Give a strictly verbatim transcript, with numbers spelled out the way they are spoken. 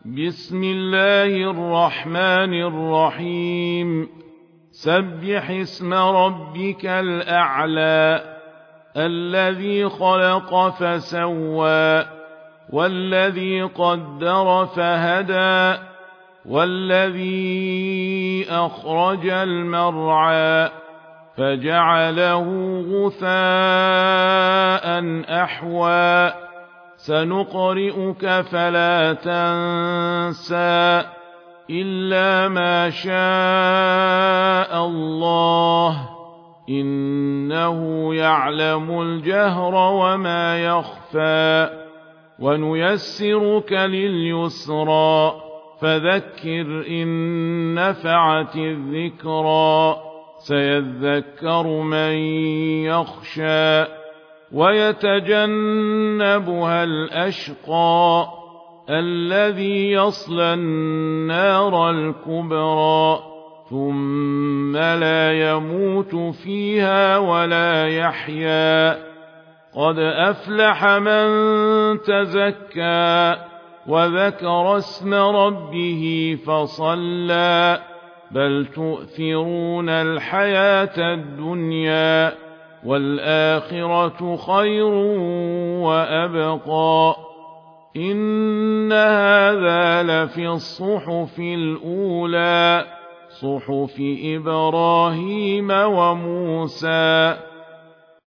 بسم الله الرحمن الرحيم سبح اسم ربك الأعلى الذي خلق فسوى والذي قدر فهدى والذي أخرج المرعى فجعله غثاء أحوى سنقرئك فلا تنسى إلا ما شاء الله إنه يعلم الجهر وما يخفى ونيسرك لليسرى فذكر إن نفعت الذكرى سيذكر من يخشى ويتجنبها الأشقى الذي يصلى النار الكبرى ثم لا يموت فيها ولا يحيا قد أفلح من تزكى وذكر اسم ربه فصلى بل تؤثرون الحياة الدنيا والآخرة خير وأبقى إن هذا لفي الصحف الأولى صحف إبراهيم وموسى